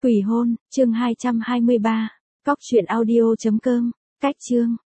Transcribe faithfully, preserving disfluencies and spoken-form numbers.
Quỷ hôn, chương hai trăm hai mươi ba. Cóc truyện audio chấm com. Cách chương.